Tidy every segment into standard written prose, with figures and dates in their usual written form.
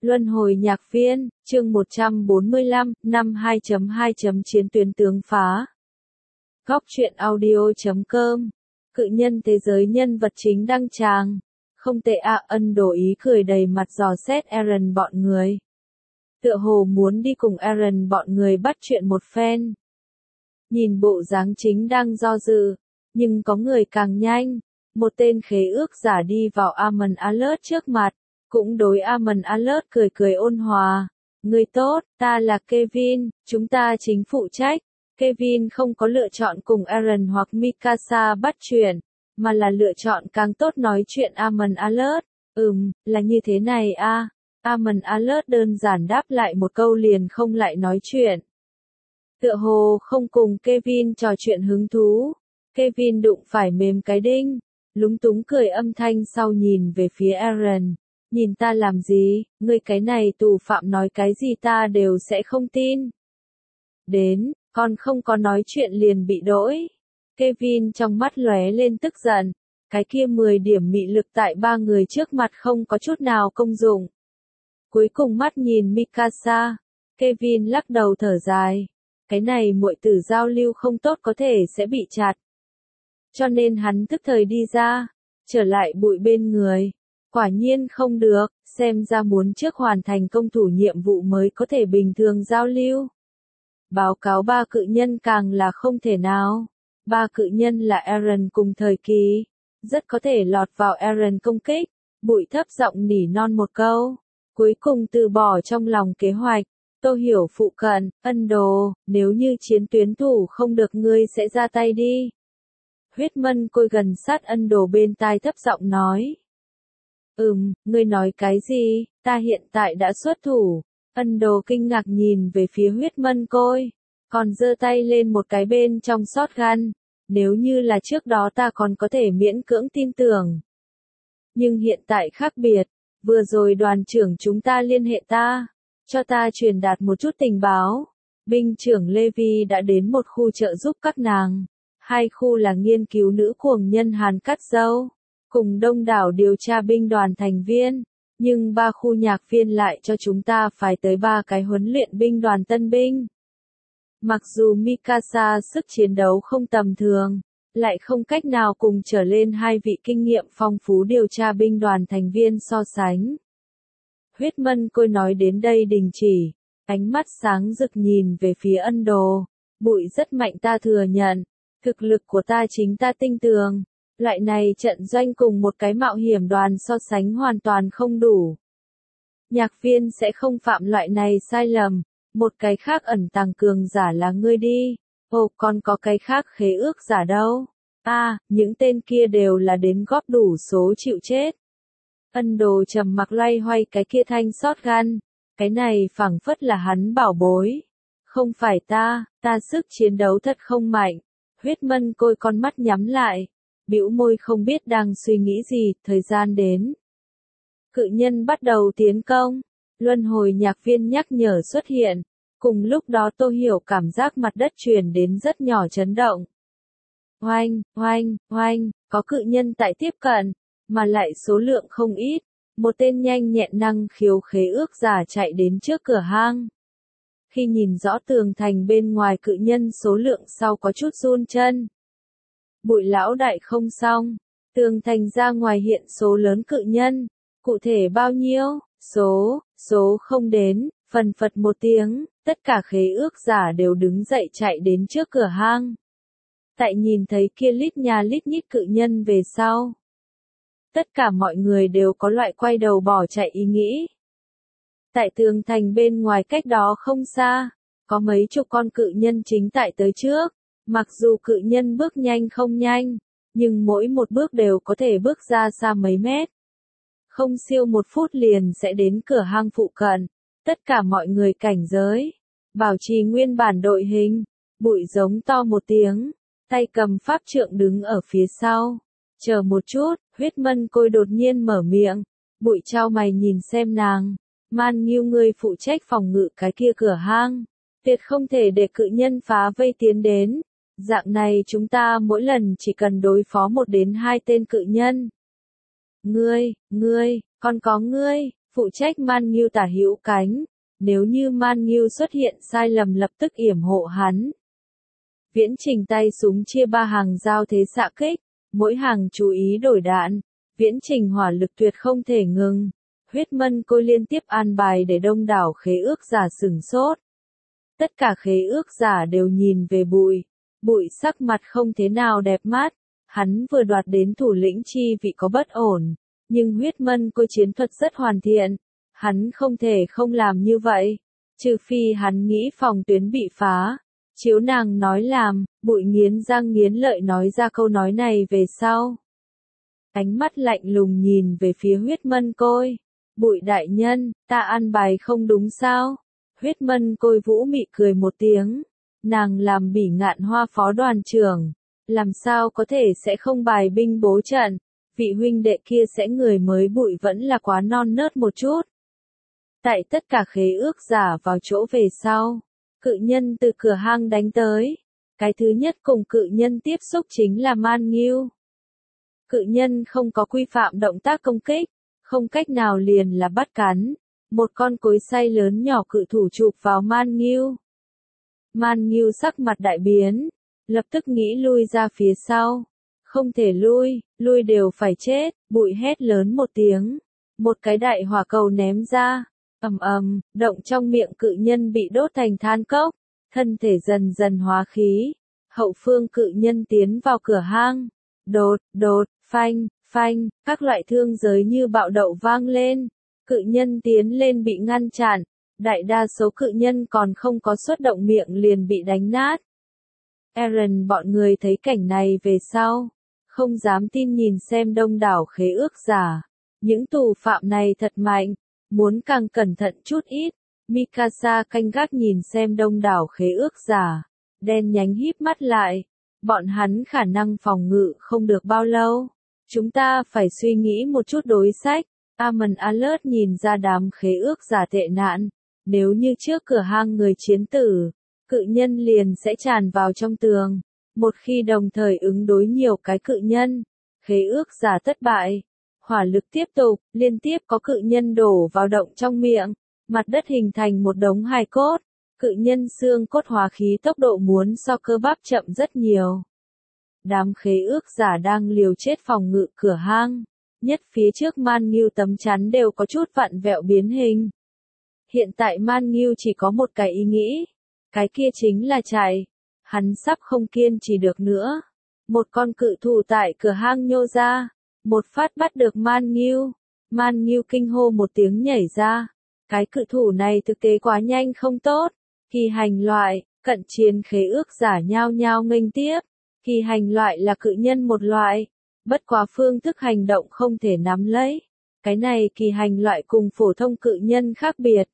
Luân hồi nhạc viên, chương 145, năm 2.2. Chiến tuyến tướng phá. Góc truyện audio.com. Cự nhân thế giới nhân vật chính đăng tràng. Không tệ ạ, Ân Đồ ý cười đầy mặt dò xét Eren bọn người. Tựa hồ muốn đi cùng Eren bọn người bắt chuyện một phen. Nhìn bộ dáng chính đang do dự, nhưng có người càng nhanh. Một tên khế ước giả đi vào Amon Alert trước mặt. Cũng đối Amon Alert cười cười ôn hòa. Người tốt, ta là Kevin, chúng ta chính phụ trách. Kevin không có lựa chọn cùng Eren hoặc Mikasa bắt chuyện, mà là lựa chọn càng tốt nói chuyện Amon Alert. Là như thế này a. Amon Alert đơn giản đáp lại một câu liền không lại nói chuyện. Tựa hồ không cùng Kevin trò chuyện hứng thú. Kevin đụng phải mềm cái đinh, lúng túng cười âm thanh sau nhìn về phía Eren. Nhìn ta làm gì, ngươi cái này tù phạm nói cái gì ta đều sẽ không tin. Đến, còn không có nói chuyện liền bị đỗi. Kevin trong mắt lóe lên tức giận, cái kia 10 điểm mị lực tại ba người trước mặt không có chút nào công dụng. Cuối cùng mắt nhìn Mikasa, Kevin lắc đầu thở dài. Cái này muội tử giao lưu không tốt có thể sẽ bị chặt. Cho nên hắn tức thời đi ra, trở lại bụi bên người. Quả nhiên không được, xem ra muốn trước hoàn thành công thủ nhiệm vụ mới có thể bình thường giao lưu. Báo cáo ba cự nhân càng là không thể nào. Ba cự nhân là Eren cùng thời kỳ, rất có thể lọt vào Eren công kích. Bụi thấp giọng nỉ non một câu, cuối cùng từ bỏ trong lòng kế hoạch. Tô Hiểu phụ cận, Ân Đồ, nếu như chiến tuyến thủ không được ngươi sẽ ra tay đi. Huyết Mân Côi gần sát Ân Đồ bên tai thấp giọng nói. Ngươi nói cái gì, ta hiện tại đã xuất thủ. Ân Đồ kinh ngạc nhìn về phía Huyết Mân Côi, còn giơ tay lên một cái bên trong shotgun. Nếu như là trước đó ta còn có thể miễn cưỡng tin tưởng. Nhưng hiện tại khác biệt, vừa rồi đoàn trưởng chúng ta liên hệ ta, cho ta truyền đạt một chút tình báo. Binh trưởng Levi đã đến một khu trợ giúp các nàng. Hai khu là nghiên cứu nữ cuồng nhân Hàn Cắt Dâu, cùng đông đảo điều tra binh đoàn thành viên, nhưng ba khu nhạc viên lại cho chúng ta phải tới 3 cái huấn luyện binh đoàn tân binh. Mặc dù Mikasa sức chiến đấu không tầm thường, lại không cách nào cùng trở lên 2 vị kinh nghiệm phong phú điều tra binh đoàn thành viên so sánh. Huyết Mân Côi nói đến đây đình chỉ, ánh mắt sáng rực nhìn về phía Ân Đồ. Bụi rất mạnh ta thừa nhận, thực lực của ta chính ta tin tưởng. Loại này trận doanh cùng một cái mạo hiểm đoàn so sánh hoàn toàn không đủ. Nhạc viên sẽ không phạm loại này sai lầm. Một cái khác ẩn tàng cường giả là ngươi đi. Ồ, còn có cái khác khế ước giả đâu. Những tên kia đều là đến góp đủ số chịu chết. Ân Đồ trầm mặc loay hoay cái kia thanh shotgun. Cái này phảng phất là hắn bảo bối. Không phải ta sức chiến đấu thật không mạnh. Huyết Mân Côi con mắt nhắm lại, bĩu môi không biết đang suy nghĩ gì. Thời gian đến, cự nhân bắt đầu tiến công. Luân hồi nhạc viên nhắc nhở xuất hiện. Cùng lúc đó Tô Hiểu cảm giác mặt đất truyền đến rất nhỏ chấn động. Oanh, oanh, oanh, có cự nhân tại tiếp cận, mà lại số lượng không ít. Một tên nhanh nhẹn năng khiếu khế ước giả chạy đến trước cửa hang. Khi nhìn rõ tường thành bên ngoài cự nhân số lượng sau có chút run chân. Bụi lão đại không xong, tường thành ra ngoài hiện số lớn cự nhân, cụ thể bao nhiêu, số không đến, phần phật một tiếng, tất cả khế ước giả đều đứng dậy chạy đến trước cửa hang. Tại nhìn thấy kia lít nhà lít nhít cự nhân về sau, tất cả mọi người đều có loại quay đầu bỏ chạy ý nghĩ. Tại tường thành bên ngoài cách đó không xa, có mấy chục con cự nhân chính tại tới trước. Mặc dù cự nhân bước nhanh không nhanh, nhưng mỗi một bước đều có thể bước ra xa mấy mét. Không siêu 1 phút liền sẽ đến cửa hang phụ cận. Tất cả mọi người cảnh giới, bảo trì nguyên bản đội hình. Bụi giống to một tiếng, tay cầm pháp trượng đứng ở phía sau. Chờ một chút, Huyết Mân Côi đột nhiên mở miệng. Bụi chau mày nhìn xem nàng. Man Nghiêu ngươi phụ trách phòng ngự cái kia cửa hang. Tuyệt không thể để cự nhân phá vây tiến đến. Dạng này chúng ta mỗi lần chỉ cần đối phó 1 đến 2 tên cự nhân. Ngươi, còn có ngươi, phụ trách Man Nghiêu tả hữu cánh, nếu như Man Nghiêu xuất hiện sai lầm lập tức yểm hộ hắn. Viễn Trình tay súng chia 3 hàng giao thế xạ kích, mỗi hàng chú ý đổi đạn, Viễn Trình hỏa lực tuyệt không thể ngừng. Huyết Mân Côi liên tiếp an bài để đông đảo khế ước giả sửng sốt. Tất cả khế ước giả đều nhìn về Bụi, Bụi sắc mặt không thế nào đẹp mắt, hắn vừa đoạt đến thủ lĩnh chi vị có bất ổn, nhưng Huyết Mân Côi chiến thuật rất hoàn thiện, hắn không thể không làm như vậy, trừ phi hắn nghĩ phòng tuyến bị phá. Chiếu nàng nói làm, Bụi nghiến răng nghiến lợi nói ra câu nói này về sau. Ánh mắt lạnh lùng nhìn về phía Huyết Mân Côi. Bụi đại nhân, ta ăn bài không đúng sao? Huyết Mân Côi vũ mị cười một tiếng. Nàng làm Bỉ Ngạn Hoa phó đoàn trưởng. Làm sao có thể sẽ không bài binh bố trận? Vị huynh đệ kia sẽ người mới Bụi vẫn là quá non nớt một chút. Tại tất cả khế ước giả vào chỗ về sau. Cự nhân từ cửa hang đánh tới. Cái thứ nhất cùng cự nhân tiếp xúc chính là Man Nghiêu. Cự nhân không có quy phạm động tác công kích, không cách nào liền là bắt cắn. Một con cối xay lớn nhỏ cự thủ chụp vào Man Nghiêu. Man Nghiêu sắc mặt đại biến, lập tức nghĩ lui ra phía sau. Không thể lui đều phải chết, Bụi hét lớn một tiếng. Một cái đại hỏa cầu ném ra. Ầm ầm, động trong miệng cự nhân bị đốt thành than cốc, thân thể dần dần hóa khí. Hậu phương cự nhân tiến vào cửa hang. Đột, phanh, các loại thương giới như bạo đậu vang lên. Cự nhân tiến lên bị ngăn chặn, đại đa số cự nhân còn không có xuất động miệng liền bị đánh nát. Eren bọn người thấy cảnh này về sau, không dám tin nhìn xem đông đảo khế ước giả. Những tù phạm này thật mạnh, muốn càng cẩn thận chút ít. Mikasa canh gác nhìn xem đông đảo khế ước giả, đen nhánh híp mắt lại. Bọn hắn khả năng phòng ngự không được bao lâu. Chúng ta phải suy nghĩ một chút đối sách. Amon Alert nhìn ra đám khế ước giả tệ nạn. Nếu như trước cửa hang người chiến tử, cự nhân liền sẽ tràn vào trong tường. Một khi đồng thời ứng đối nhiều cái cự nhân, khế ước giả thất bại. Hỏa lực tiếp tục, liên tiếp có cự nhân đổ vào động trong miệng. Mặt đất hình thành một đống hài cốt. Cự nhân xương cốt hóa khí tốc độ muốn so cơ bắp chậm rất nhiều. Đám khế ước giả đang liều chết phòng ngự cửa hang. Nhất phía trước Man Nghiêu tấm chắn đều có chút vặn vẹo biến hình. Hiện tại Man Nghiêu chỉ có một cái ý nghĩ. Cái kia chính là chạy. Hắn sắp không kiên trì được nữa. Một con cự thủ tại cửa hang nhô ra. Một phát bắt được Man Nghiêu. Man Nghiêu kinh hô một tiếng nhảy ra. Cái cự thủ này thực tế quá nhanh không tốt. Kỳ hành loại, cận chiến khế ước giả nhao nhao nghênh tiếp. Kỳ hành loại là cự nhân một loại. Bất quá phương thức hành động không thể nắm lấy. Cái này kỳ hành loại cùng phổ thông cự nhân khác biệt.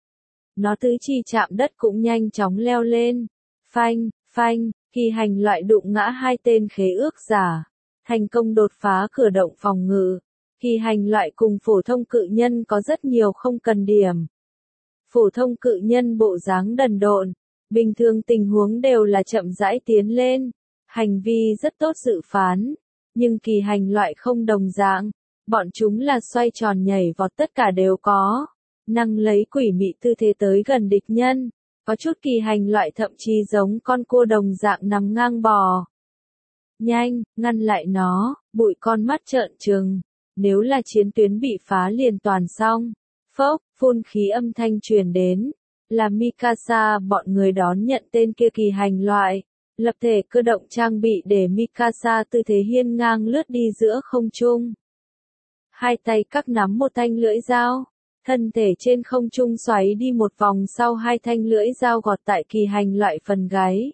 Nó tứ chi chạm đất cũng nhanh chóng leo lên. Phanh, kỳ hành loại đụng ngã hai tên khế ước giả. Thành công đột phá cửa động phòng ngự. Kỳ hành loại cùng phổ thông cự nhân có rất nhiều không cần điểm. Phổ thông cự nhân bộ dáng đần độn, bình thường tình huống đều là chậm rãi tiến lên, hành vi rất tốt dự phán, nhưng kỳ hành loại không đồng dạng, bọn chúng là xoay tròn nhảy vọt tất cả đều có, năng lấy quỷ mị tư thế tới gần địch nhân, có chút kỳ hành loại thậm chí giống con cua đồng dạng nằm ngang bò. Nhanh, ngăn lại nó, Bụi con mắt trợn trừng, nếu là chiến tuyến bị phá liền toàn xong. Phốc, phun khí âm thanh truyền đến, là Mikasa bọn người đón nhận tên kia kỳ hành loại, lập thể cơ động trang bị để Mikasa tư thế hiên ngang lướt đi giữa không trung. Hai tay các nắm một thanh lưỡi dao, thân thể trên không trung xoáy đi một vòng sau hai thanh lưỡi dao gọt tại kỳ hành loại phần gáy.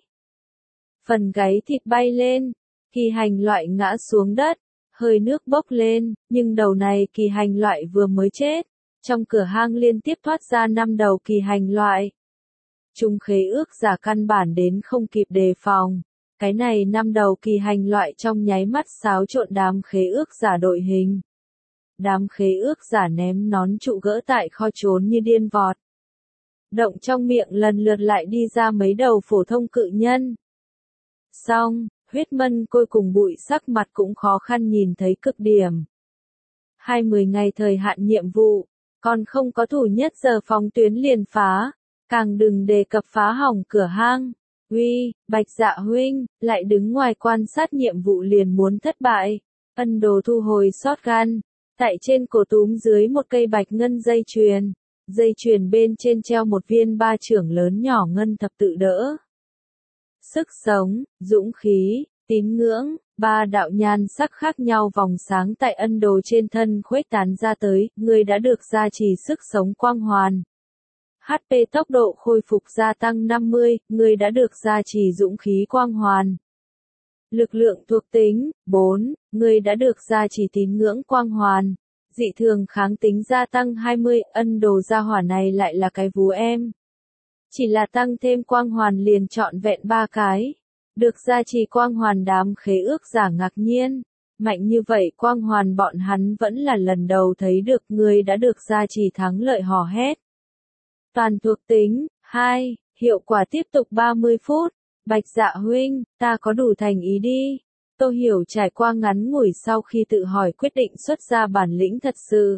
Phần gáy thịt bay lên, kỳ hành loại ngã xuống đất, hơi nước bốc lên, nhưng đầu này kỳ hành loại vừa mới chết. Trong cửa hang liên tiếp thoát ra 5 đầu kỳ hành loại. Chúng khế ước giả căn bản đến không kịp đề phòng. Cái này 5 đầu kỳ hành loại trong nháy mắt xáo trộn đám khế ước giả đội hình. Đám khế ước giả ném nón trụ gỡ tại kho trốn như điên vọt. Động trong miệng lần lượt lại đi ra mấy đầu phổ thông cự nhân. Xong, Huyết Mân Côi cùng Bụi sắc mặt cũng khó khăn nhìn thấy cực điểm. 20 ngày thời hạn nhiệm vụ. Còn không có thủ nhất giờ phóng tuyến liền phá, càng đừng đề cập phá hỏng cửa hang. Uy, Bạch Dạ huynh, lại đứng ngoài quan sát nhiệm vụ liền muốn thất bại. Ân Đồ thu hồi shotgun, tại trên cổ túm dưới một cây bạch ngân dây chuyền bên trên treo một viên ba trưởng lớn nhỏ ngân thập tự đỡ. Sức sống, dũng khí, tín ngưỡng, ba đạo nhan sắc khác nhau vòng sáng tại Ân Đồ trên thân khuếch tán ra tới, người đã được gia trì sức sống quang hoàn. HP tốc độ khôi phục gia tăng 50, người đã được gia trì dũng khí quang hoàn. Lực lượng thuộc tính, 4, người đã được gia trì tín ngưỡng quang hoàn. Dị thường kháng tính gia tăng 20, Ân Đồ gia hỏa này lại là cái vú em. Chỉ là tăng thêm quang hoàn liền trọn vẹn 3 cái. Được gia trì quang hoàn đám khế ước giả ngạc nhiên. Mạnh như vậy quang hoàn bọn hắn vẫn là lần đầu thấy được, người đã được gia trì thắng lợi hò hét. Toàn thuộc tính, 2, hiệu quả tiếp tục 30 phút. Bạch Dạ huynh, ta có đủ thành ý đi. Tô Hiểu trải qua ngắn ngủi sau khi tự hỏi quyết định xuất ra bản lĩnh thật sự.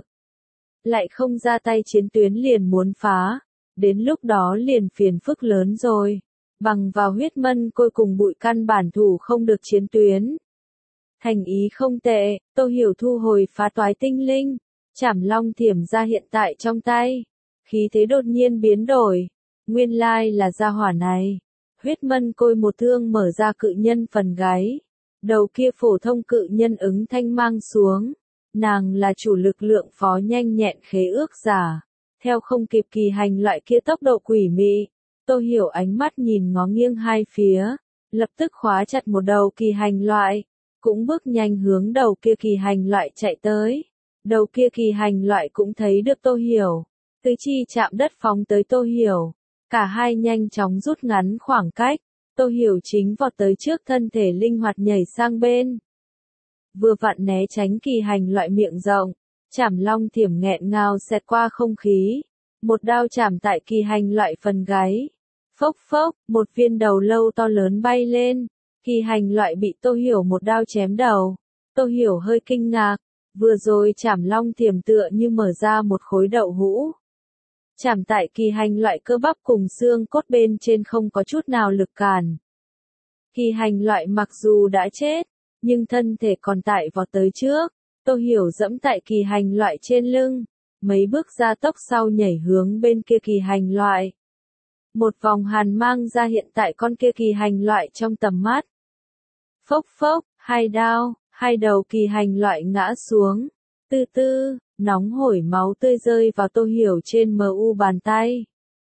Lại không ra tay chiến tuyến liền muốn phá. Đến lúc đó liền phiền phức lớn rồi. Bằng vào huyết mân côi cùng bụi căn bản thủ không được chiến tuyến. Thành ý không tệ, Tô Hiểu thu hồi phá toái tinh linh. Trảm long thiểm ra hiện tại trong tay. Khí thế đột nhiên biến đổi. Nguyên lai là gia hỏa này. Huyết mân côi một thương mở ra cự nhân phần gáy. Đầu kia phổ thông cự nhân ứng thanh mang xuống. Nàng là chủ lực lượng phó nhanh nhẹn khế ước giả. Theo không kịp kỳ hành loại kia tốc độ quỷ mị. Tô Hiểu ánh mắt nhìn ngó nghiêng hai phía. Lập tức khóa chặt một đầu kỳ hành loại. Cũng bước nhanh hướng đầu kia kỳ hành loại chạy tới. Đầu kia kỳ hành loại cũng thấy được Tô Hiểu. Tứ chi chạm đất phóng tới Tô Hiểu. Cả hai nhanh chóng rút ngắn khoảng cách. Tô Hiểu chính vọt tới trước, thân thể linh hoạt nhảy sang bên. Vừa vặn né tránh kỳ hành loại miệng rộng. Trảm long thiểm nghẹn ngào xẹt qua không khí. Một đao chảm tại kỳ hành loại phần gáy. Phốc phốc, một viên đầu lâu to lớn bay lên. Kỳ hành loại bị Tô Hiểu một đao chém đầu. Tô Hiểu hơi kinh ngạc. Vừa rồi Trảm long thiểm tựa như mở ra một khối đậu hũ. Chảm tại kỳ hành loại cơ bắp cùng xương cốt bên trên không có chút nào lực cản. Kỳ hành loại mặc dù đã chết, nhưng thân thể còn tại vọt tới trước. Tô Hiểu dẫm tại kỳ hành loại trên lưng. Mấy bước ra tốc sau nhảy hướng bên kia kỳ hành loại. Một vòng hàn mang ra hiện tại con kia kỳ hành loại trong tầm mắt. Phốc phốc, hai đao, hai đầu kỳ hành loại ngã xuống. Từ từ, nóng hổi máu tươi rơi vào Tô Hiểu trên mu bàn tay.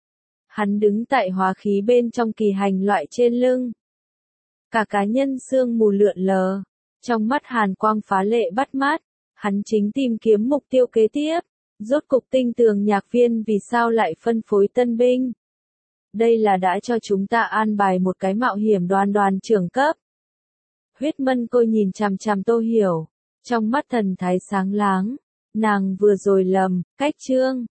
Hắn đứng tại hóa khí bên trong kỳ hành loại trên lưng. Cả cá nhân sương mù lượn lờ. Trong mắt hàn quang phá lệ bắt mắt. Hắn chính tìm kiếm mục tiêu kế tiếp. Rốt cục tinh tường nhạc viên vì sao lại phân phối tân binh. Đây là đã cho chúng ta an bài một cái mạo hiểm đoàn trưởng cấp. Huyết mân côi nhìn chằm chằm Tô Hiểu. Trong mắt thần thái sáng láng. Nàng vừa rồi lầm, cách chương.